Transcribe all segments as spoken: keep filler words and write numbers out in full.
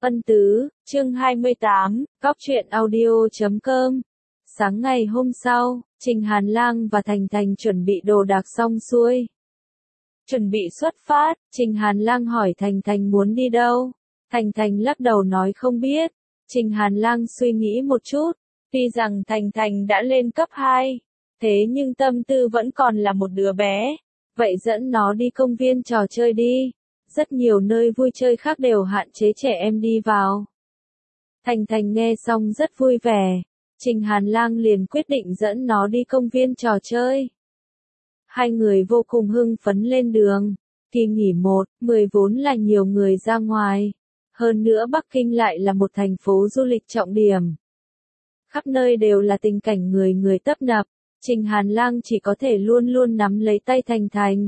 Ân Tứ, chương hai mươi tám, Cóc truyện audio chấm com. Sáng ngày hôm sau, Trình Hàn Lang và Thành Thành chuẩn bị đồ đạc xong xuôi. Chuẩn bị xuất phát, Trình Hàn Lang hỏi Thành Thành muốn đi đâu. Thành Thành lắc đầu nói không biết. Trình Hàn Lang suy nghĩ một chút, tuy rằng Thành Thành đã lên cấp hai, thế nhưng tâm tư vẫn còn là một đứa bé. Vậy dẫn nó đi công viên trò chơi đi. Rất nhiều nơi vui chơi khác đều hạn chế trẻ em đi vào. Thành Thành nghe xong rất vui vẻ. Trình Hàn Lang liền quyết định dẫn nó đi công viên trò chơi. Hai người vô cùng hưng phấn lên đường. Kỳ nghỉ một, mười vốn là nhiều người ra ngoài. Hơn nữa Bắc Kinh lại là một thành phố du lịch trọng điểm. Khắp nơi đều là tình cảnh người người tấp nập. Trình Hàn Lang chỉ có thể luôn luôn nắm lấy tay Thành Thành.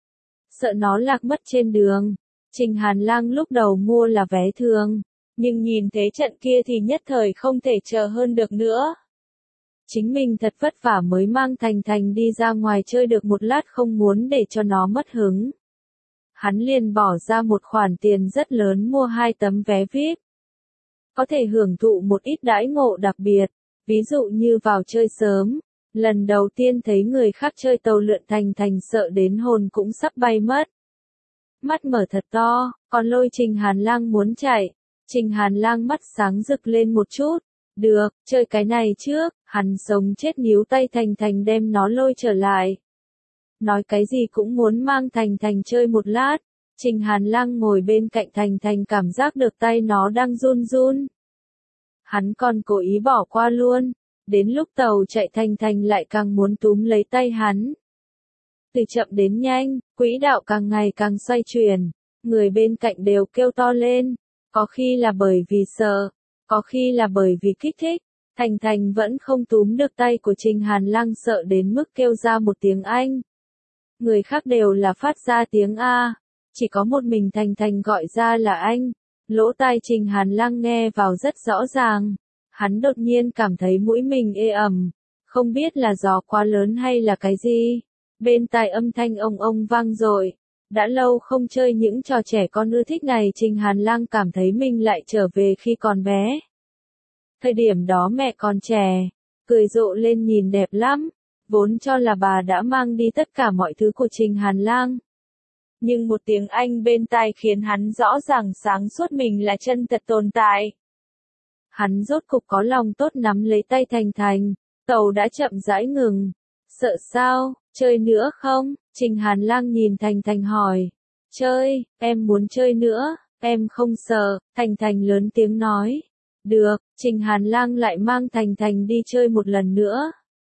Sợ nó lạc mất trên đường. Trình Hàn Lang lúc đầu mua là vé thường, nhưng nhìn thế trận kia thì nhất thời không thể chờ hơn được nữa. Chính mình thật vất vả mới mang Thành Thành đi ra ngoài chơi được một lát, không muốn để cho nó mất hứng. Hắn liền bỏ ra một khoản tiền rất lớn mua hai tấm vé vi ai pi. Có thể hưởng thụ một ít đãi ngộ đặc biệt, ví dụ như vào chơi sớm. Lần đầu tiên thấy người khác chơi tàu lượn, Thành Thành sợ đến hồn cũng sắp bay mất. Mắt mở thật to, còn lôi Trình Hàn Lang muốn chạy. Trình Hàn Lang mắt sáng rực lên một chút. Được, chơi cái này trước. Hắn sống chết níu tay Thành Thành đem nó lôi trở lại. Nói cái gì cũng muốn mang Thành Thành chơi một lát. Trình Hàn Lang ngồi bên cạnh Thành Thành cảm giác được tay nó đang run run. Hắn còn cố ý bỏ qua luôn. Đến lúc tàu chạy Thành Thành lại càng muốn túm lấy tay hắn. Từ chậm đến nhanh, quỹ đạo càng ngày càng xoay chuyển. Người bên cạnh đều kêu to lên. Có khi là bởi vì sợ, có khi là bởi vì kích thích. Thành Thành vẫn không túm được tay của Trình Hàn Lang, sợ đến mức kêu ra một tiếng Anh. Người khác đều là phát ra tiếng A. Chỉ có một mình Thành Thành gọi ra là anh. Lỗ tai Trình Hàn Lang nghe vào rất rõ ràng. Hắn đột nhiên cảm thấy mũi mình ê ẩm. Không biết là gió quá lớn hay là cái gì. Bên tai âm thanh ông ông vang dội. Đã lâu không chơi những trò trẻ con ưa thích này, Trình Hàn Lang cảm thấy mình lại trở về khi còn bé. Thời điểm đó mẹ còn trẻ, cười rộ lên nhìn đẹp lắm. Vốn cho là bà đã mang đi tất cả mọi thứ của Trình Hàn Lang. Nhưng một tiếng Anh bên tai khiến hắn rõ ràng sáng suốt mình là chân thật tồn tại. Hắn rốt cục có lòng tốt nắm lấy tay Thành Thành. Tàu đã chậm rãi ngừng. Sợ sao, chơi nữa không? Trình Hàn Lang nhìn Thành Thành hỏi. Chơi, em muốn chơi nữa, em không sợ. Thành Thành lớn tiếng nói. Được, Trình Hàn Lang lại mang Thành Thành đi chơi một lần nữa.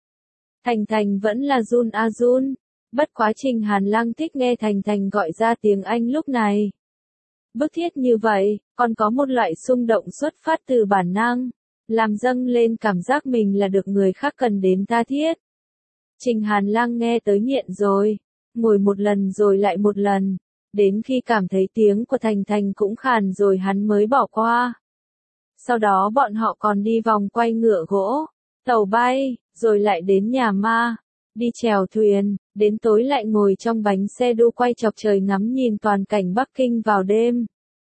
Thành Thành vẫn là run a run. Bất quá Trình Hàn Lang thích nghe Thành Thành gọi ra tiếng Anh lúc này. Bức thiết như vậy, còn có một loại xung động xuất phát từ bản năng, làm dâng lên cảm giác mình là được người khác cần đến tha thiết. Trình Hàn Lang nghe tới nghiện rồi, ngồi một lần rồi lại một lần, đến khi cảm thấy tiếng của Thành Thành cũng khàn rồi hắn mới bỏ qua. Sau đó bọn họ còn đi vòng quay ngựa gỗ, tàu bay, rồi lại đến nhà ma, đi chèo thuyền, đến tối lại ngồi trong bánh xe đu quay chọc trời ngắm nhìn toàn cảnh Bắc Kinh vào đêm.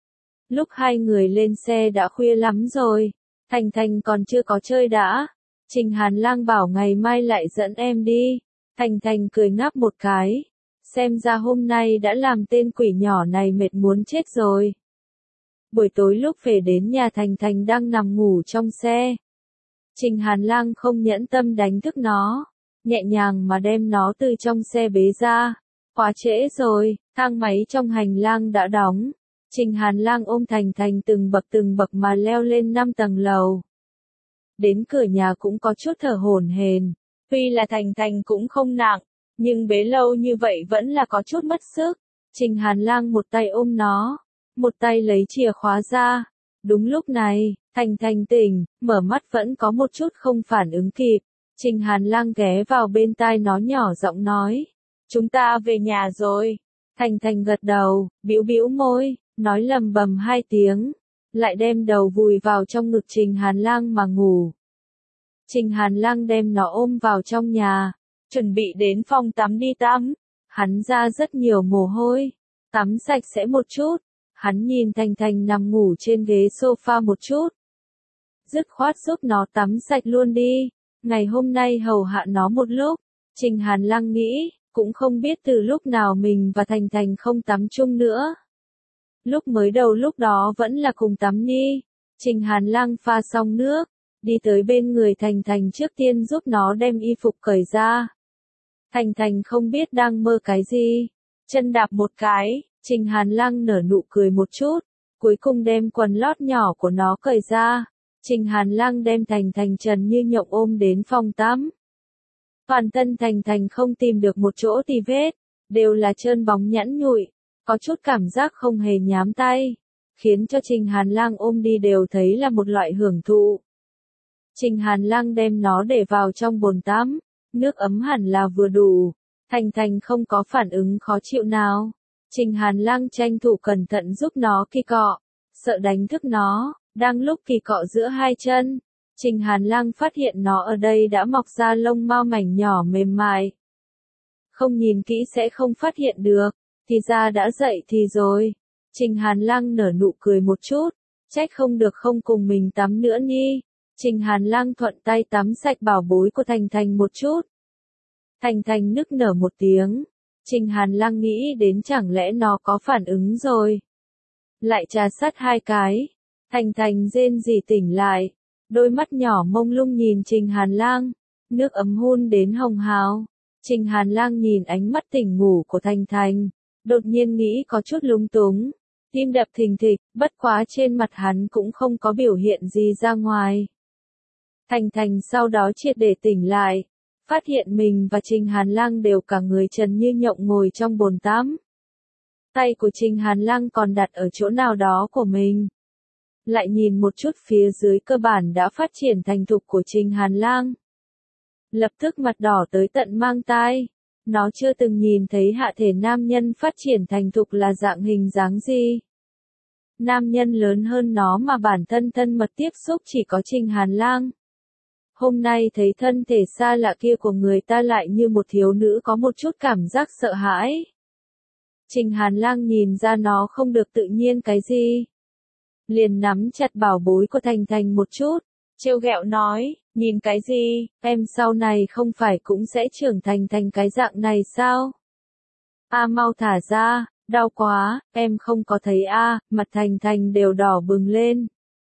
Lúc hai người lên xe đã khuya lắm rồi, Thành Thành còn chưa có chơi đã. Trình Hàn Lang bảo ngày mai lại dẫn em đi. Thành Thành cười ngáp một cái. Xem ra hôm nay đã làm tên quỷ nhỏ này mệt muốn chết rồi. Buổi tối lúc về đến nhà, Thành Thành đang nằm ngủ trong xe. Trình Hàn Lang không nhẫn tâm đánh thức nó, nhẹ nhàng mà đem nó từ trong xe bế ra. Quá trễ rồi, thang máy trong hành lang đã đóng. Trình Hàn Lang ôm Thành Thành từng bậc từng bậc mà leo lên năm tầng lầu. Đến cửa nhà cũng có chút thở hổn hển. Tuy là Thành Thành cũng không nặng, nhưng bế lâu như vậy vẫn là có chút mất sức. Trình Hàn Lang một tay ôm nó, một tay lấy chìa khóa ra. Đúng lúc này, Thành Thành tỉnh, mở mắt vẫn có một chút không phản ứng kịp. Trình Hàn Lang ghé vào bên tai nó nhỏ giọng nói. Chúng ta về nhà rồi. Thành Thành gật đầu, bĩu bĩu môi, nói lầm bầm hai tiếng. Lại đem đầu vùi vào trong ngực Trình Hàn Lang mà ngủ. Trình Hàn Lang đem nó ôm vào trong nhà, chuẩn bị đến phòng tắm đi tắm. Hắn ra rất nhiều mồ hôi, tắm sạch sẽ một chút. Hắn nhìn Thành Thành nằm ngủ trên ghế sofa một chút. Dứt khoát giúp nó tắm sạch luôn đi. Ngày hôm nay hầu hạ nó một lúc. Trình Hàn Lăng nghĩ, cũng không biết từ lúc nào mình và Thành Thành không tắm chung nữa. Lúc mới đầu lúc đó vẫn là cùng tắm ni. Trình Hàn Lăng pha xong nước, đi tới bên người Thành Thành trước tiên giúp nó đem y phục cởi ra. Thành Thành không biết đang mơ cái gì. Chân đạp một cái, Trình Hàn Lăng nở nụ cười một chút, cuối cùng đem quần lót nhỏ của nó cởi ra. Trình Hàn Lăng đem Thành Thành trần như nhộng ôm đến phòng tắm. Toàn thân Thành Thành không tìm được một chỗ tì vết, đều là trơn bóng nhẵn nhụi, có chút cảm giác không hề nhám tay, khiến cho Trình Hàn Lăng ôm đi đều thấy là một loại hưởng thụ. Trình Hàn Lăng đem nó để vào trong bồn tắm, nước ấm hẳn là vừa đủ, Thành Thành không có phản ứng khó chịu nào. Trình Hàn Lăng tranh thủ cẩn thận giúp nó kỳ cọ, sợ đánh thức nó, đang lúc kỳ cọ giữa hai chân. Trình Hàn Lăng phát hiện nó ở đây đã mọc ra lông mao mảnh nhỏ mềm mại. Không nhìn kỹ sẽ không phát hiện được, thì ra đã dậy thì rồi. Trình Hàn Lăng nở nụ cười một chút, trách không được không cùng mình tắm nữa ni. Trình Hàn Lăng thuận tay tắm sạch bảo bối của Thành Thành một chút. Thành Thành nức nở một tiếng. Trình Hàn Lăng nghĩ đến chẳng lẽ nó có phản ứng rồi. Lại trà sát hai cái. Thành Thành rên rỉ tỉnh lại. Đôi mắt nhỏ mông lung nhìn Trình Hàn Lăng. Nước ấm hun đến hồng hào. Trình Hàn Lăng nhìn ánh mắt tỉnh ngủ của Thành Thành. Đột nhiên nghĩ có chút lung túng. Tim đập thình thịch, bất quá trên mặt hắn cũng không có biểu hiện gì ra ngoài. Thành Thành sau đó triệt để tỉnh lại. Phát hiện mình và Trình Hàn Lăng đều cả người trần như nhộng ngồi trong bồn tắm. Tay của Trình Hàn Lăng còn đặt ở chỗ nào đó của mình. Lại nhìn một chút phía dưới cơ bản đã phát triển thành thục của Trình Hàn Lăng. Lập tức mặt đỏ tới tận mang tai. Nó chưa từng nhìn thấy hạ thể nam nhân phát triển thành thục là dạng hình dáng gì. Nam nhân lớn hơn nó mà bản thân thân mật tiếp xúc chỉ có Trình Hàn Lăng. Hôm nay thấy thân thể xa lạ kia của người ta lại như một thiếu nữ có một chút cảm giác sợ hãi. Trình Hàn Lăng nhìn ra nó không được tự nhiên cái gì. Liền nắm chặt bảo bối của Thành Thành một chút, trêu ghẹo nói, nhìn cái gì, em sau này không phải cũng sẽ trưởng thành thành cái dạng này sao? A mau thả ra, đau quá, em không có thấy a, mặt Thành Thành đều đỏ bừng lên.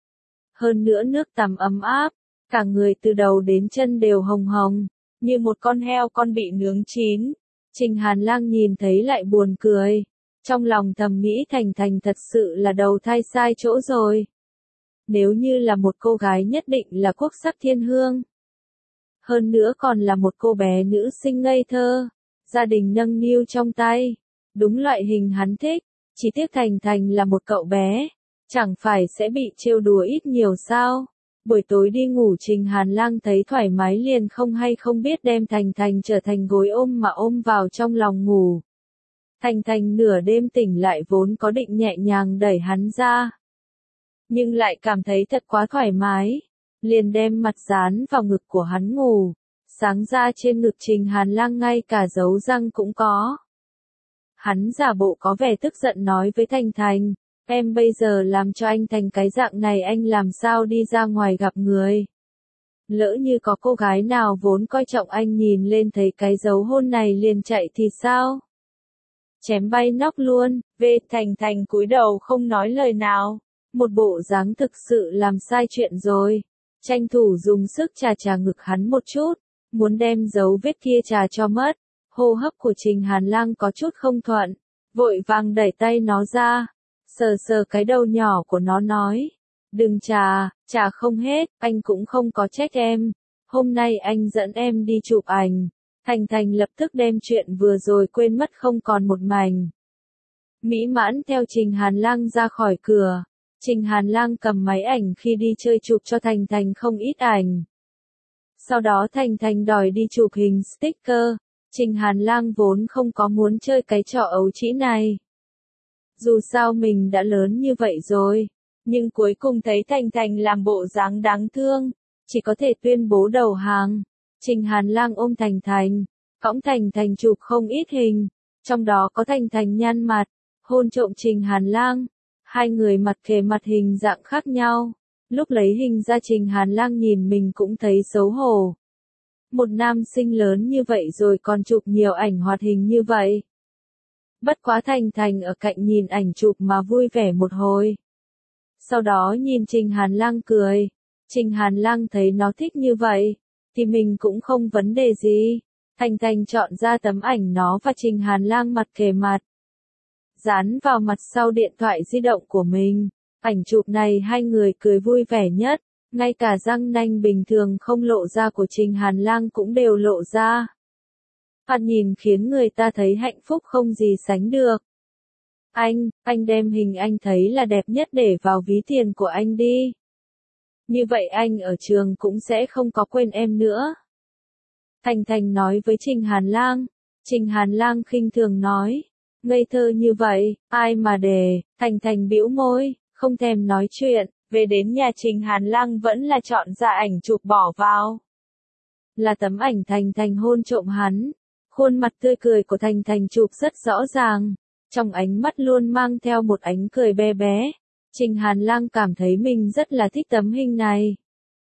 Hơn nữa nước tắm ấm áp. Cả người từ đầu đến chân đều hồng hồng, như một con heo con bị nướng chín. Trình Hàn Lăng nhìn thấy lại buồn cười. Trong lòng thầm nghĩ Thành Thành thật sự là đầu thai sai chỗ rồi. Nếu như là một cô gái nhất định là quốc sắc thiên hương. Hơn nữa còn là một cô bé nữ xinh ngây thơ. Gia đình nâng niu trong tay. Đúng loại hình hắn thích. Chỉ tiếc Thành Thành là một cậu bé. Chẳng phải sẽ bị trêu đùa ít nhiều sao? Buổi tối đi ngủ Trình Hàn Lăng thấy thoải mái liền không hay không biết đem Thành Thành trở thành gối ôm mà ôm vào trong lòng ngủ. Thành Thành nửa đêm tỉnh lại vốn có định nhẹ nhàng đẩy hắn ra. Nhưng lại cảm thấy thật quá thoải mái. Liền đem mặt dán vào ngực của hắn ngủ. Sáng ra trên ngực Trình Hàn Lăng ngay cả dấu răng cũng có. Hắn giả bộ có vẻ tức giận nói với Thành Thành. Em bây giờ làm cho anh thành cái dạng này anh làm sao đi ra ngoài gặp người. Lỡ như có cô gái nào vốn coi trọng anh nhìn lên thấy cái dấu hôn này liền chạy thì sao? Chém bay nóc luôn, về Thành Thành cúi đầu không nói lời nào. Một bộ dáng thực sự làm sai chuyện rồi. Tranh thủ dùng sức chà chà ngực hắn một chút, muốn đem dấu vết kia chà cho mất. Hô hấp của Trình Hàn Lăng có chút không thuận, vội vàng đẩy tay nó ra. Sờ sờ cái đầu nhỏ của nó nói. Đừng trà, trà không hết, anh cũng không có trách em. Hôm nay anh dẫn em đi chụp ảnh. Thành Thành lập tức đem chuyện vừa rồi quên mất không còn một mảnh. Mỹ mãn theo Trình Hàn Lăng ra khỏi cửa. Trình Hàn Lăng cầm máy ảnh khi đi chơi chụp cho Thành Thành không ít ảnh. Sau đó Thành Thành đòi đi chụp hình sticker. Trình Hàn Lăng vốn không có muốn chơi cái trò ấu trĩ này. Dù sao mình đã lớn như vậy rồi, nhưng cuối cùng thấy Thành Thành làm bộ dáng đáng thương, chỉ có thể tuyên bố đầu hàng. Trình Hàn Lăng ôm Thành Thành, cõng Thành Thành chụp không ít hình, trong đó có Thành Thành nhăn mặt, hôn trộm Trình Hàn Lăng. Hai người mặt kề mặt hình dạng khác nhau. Lúc lấy hình ra Trình Hàn Lang nhìn mình cũng thấy xấu hổ. Một nam sinh lớn như vậy rồi còn chụp nhiều ảnh hoạt hình như vậy. Bất quá Thành Thành ở cạnh nhìn ảnh chụp mà vui vẻ một hồi. Sau đó nhìn Trình Hàn Lang cười. Trình Hàn Lang thấy nó thích như vậy, thì mình cũng không vấn đề gì. Thành Thành chọn ra tấm ảnh nó và Trình Hàn Lang mặt kề mặt. Dán vào mặt sau điện thoại di động của mình. Ảnh chụp này hai người cười vui vẻ nhất. Ngay cả răng nanh bình thường không lộ ra của Trình Hàn Lang cũng đều lộ ra. Thoạt nhìn khiến người ta thấy hạnh phúc không gì sánh được. Anh, anh đem hình anh thấy là đẹp nhất để vào ví tiền của anh đi. Như vậy anh ở trường cũng sẽ không có quên em nữa. Thành Thành nói với Trình Hàn Lang. Trình Hàn Lang khinh thường nói. Ngây thơ như vậy, ai mà để. Thành Thành bĩu môi, không thèm nói chuyện. Về đến nhà Trình Hàn Lang vẫn là chọn ra ảnh chụp bỏ vào. Là tấm ảnh Thành Thành hôn trộm hắn. Khuôn mặt tươi cười của Thành Thành chụp rất rõ ràng. Trong ánh mắt luôn mang theo một ánh cười bé bé. Trình Hàn Lang cảm thấy mình rất là thích tấm hình này.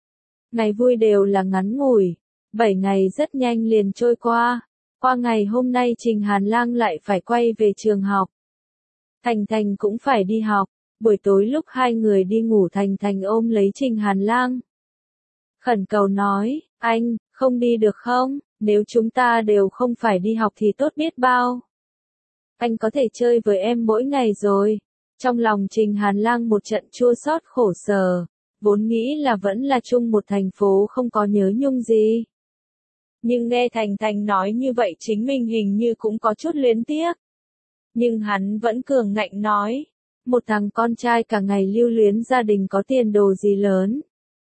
Ngày vui đều là ngắn ngủi. Bảy ngày rất nhanh liền trôi qua. Qua ngày hôm nay Trình Hàn Lang lại phải quay về trường học. Thành Thành cũng phải đi học. Buổi tối lúc hai người đi ngủ Thành Thành ôm lấy Trình Hàn Lang. Khẩn cầu nói, anh, không đi được không? Nếu chúng ta đều không phải đi học thì tốt biết bao. Anh có thể chơi với em mỗi ngày rồi. Trong lòng Trình Hàn Lang một trận chua xót khổ sở. Vốn nghĩ là vẫn là chung một thành phố không có nhớ nhung gì. Nhưng nghe Thành Thành nói như vậy chính mình hình như cũng có chút luyến tiếc. Nhưng hắn vẫn cường ngạnh nói. Một thằng con trai cả ngày lưu luyến gia đình có tiền đồ gì lớn.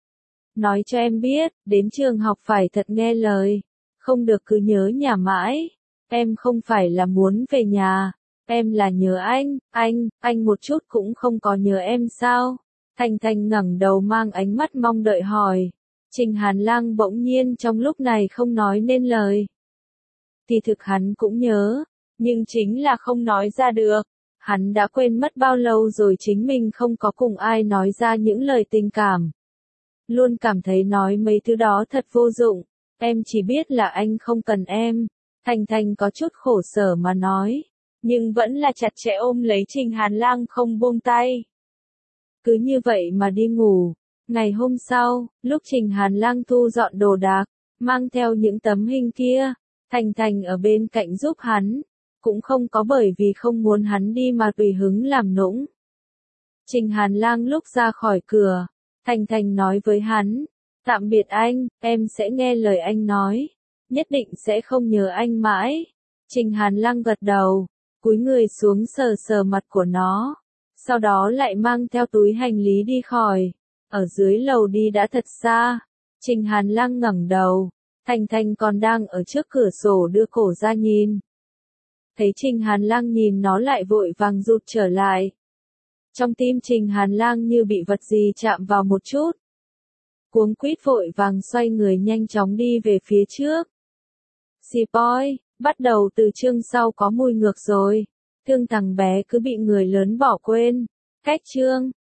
Nói cho em biết, đến trường học phải thật nghe lời. Không được cứ nhớ nhà mãi. Em không phải là muốn về nhà. Em là nhớ anh, anh, anh một chút cũng không có nhớ em sao? Thành Thành ngẩng đầu mang ánh mắt mong đợi hỏi. Trình Hàn Lang bỗng nhiên trong lúc này không nói nên lời. Thì thực hắn cũng nhớ, nhưng chính là không nói ra được. Hắn đã quên mất bao lâu rồi chính mình không có cùng ai nói ra những lời tình cảm. Luôn cảm thấy nói mấy thứ đó thật vô dụng. Em chỉ biết là anh không cần em. Thành Thành có chút khổ sở mà nói. Nhưng vẫn là chặt chẽ ôm lấy Trình Hàn Lang không buông tay. Cứ như vậy mà đi ngủ. Ngày hôm sau, lúc Trình Hàn Lang thu dọn đồ đạc, mang theo những tấm hình kia, Thành Thành ở bên cạnh giúp hắn. Cũng không có bởi vì không muốn hắn đi mà tùy hứng làm nũng. Trình Hàn Lang lúc ra khỏi cửa, Thành Thành nói với hắn, tạm biệt anh, em sẽ nghe lời anh nói, nhất định sẽ không nhớ anh mãi. Trình Hàn Lang gật đầu, cúi người xuống sờ sờ mặt của nó, sau đó lại mang theo túi hành lý đi khỏi. Ở dưới lầu đi đã thật xa, Trình Hàn Lang ngẩng đầu, Thành Thành còn đang ở trước cửa sổ đưa cổ ra nhìn. Thấy Trình Hàn Lang nhìn nó lại vội vàng rụt trở lại. Trong tim Trình Hàn Lang như bị vật gì chạm vào một chút. Cuống quýt vội vàng xoay người nhanh chóng đi về phía trước. Xì boy, bắt đầu từ chương sau có mùi ngược rồi. Thương thằng bé cứ bị người lớn bỏ quên. Cách chương.